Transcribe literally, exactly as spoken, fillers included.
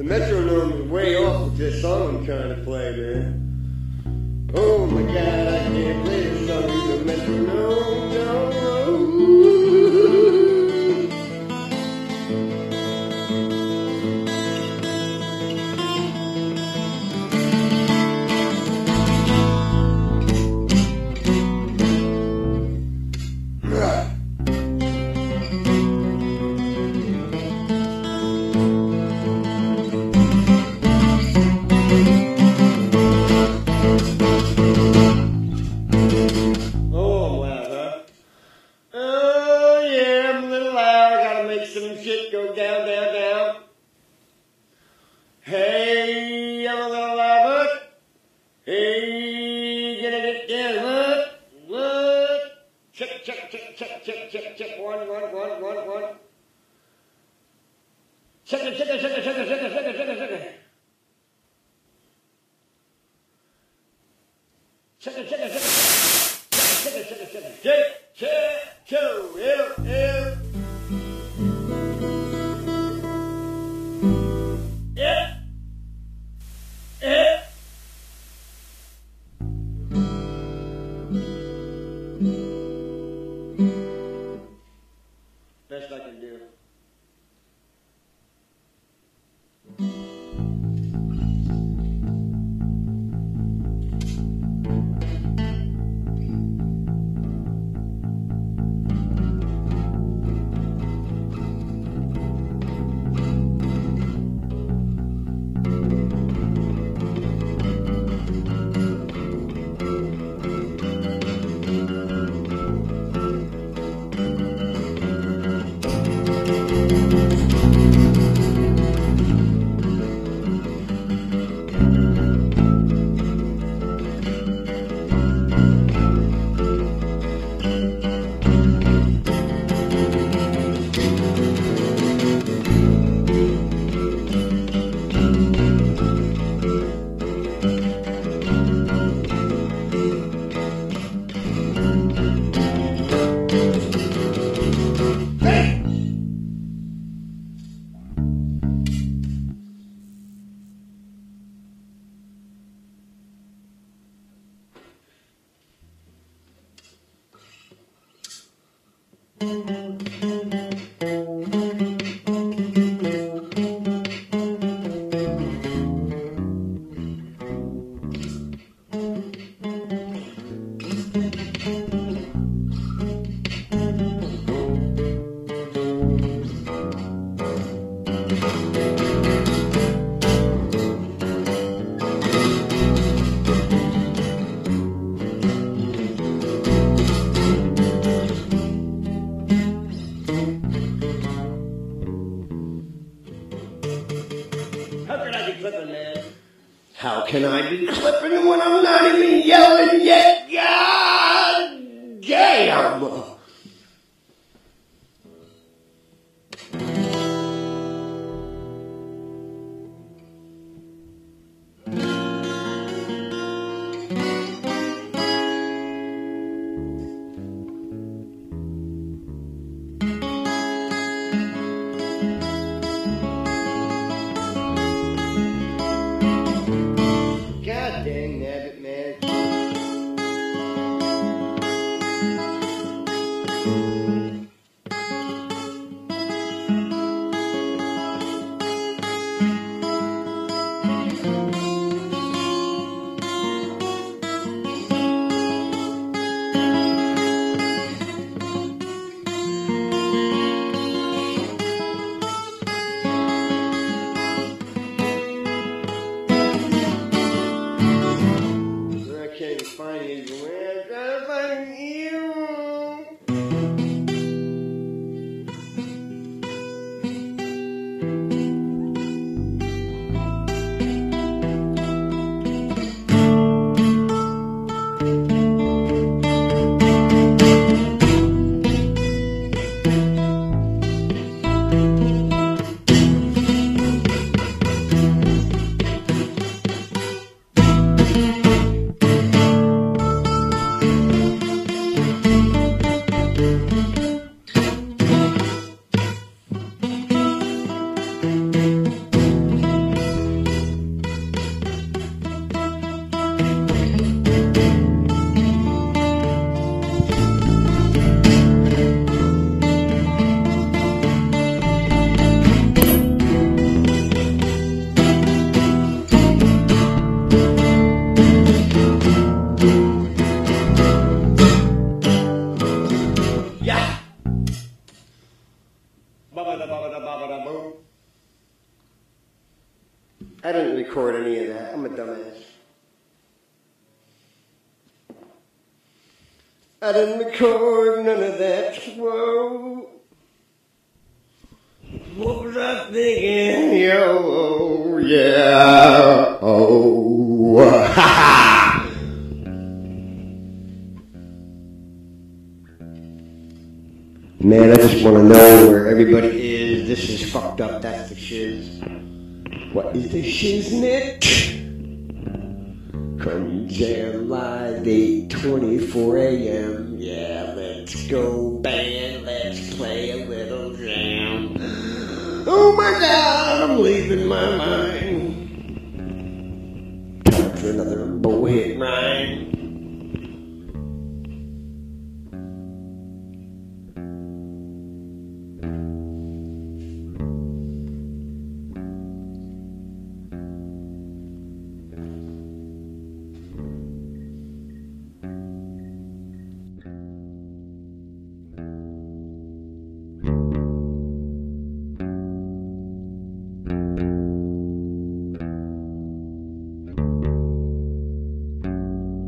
metronome is way off with this song I'm trying to play, man. Oh my God, I can't play this song with a metronome, no. Hey, yellow little rabbit. Hey, gonna get down, what? What? Check, check, check, check, check, check, check. One, one, one, one, one. Check it, check it, check it, check it, check it, check it, check it, check it. Check it, check it, check it, check it, check it, check it, check it. Check, check, two, ew, ew. Best I can do. How can I be clipping when I'm not even yelling yet? God damn! I didn't record any of that. I'm a dumbass. I didn't record none of that. Whoa. What was I thinking? Yo, yeah. Oh, ha ha. Man, I just want to know where everybody is. This is fucked up. That's the shiz. What is the shiznit? Come jam live eight twenty-four a.m. Yeah, let's go band. Let's play a little jam. Oh my God, I'm leaving my mind. Time for another bullhit rhyme.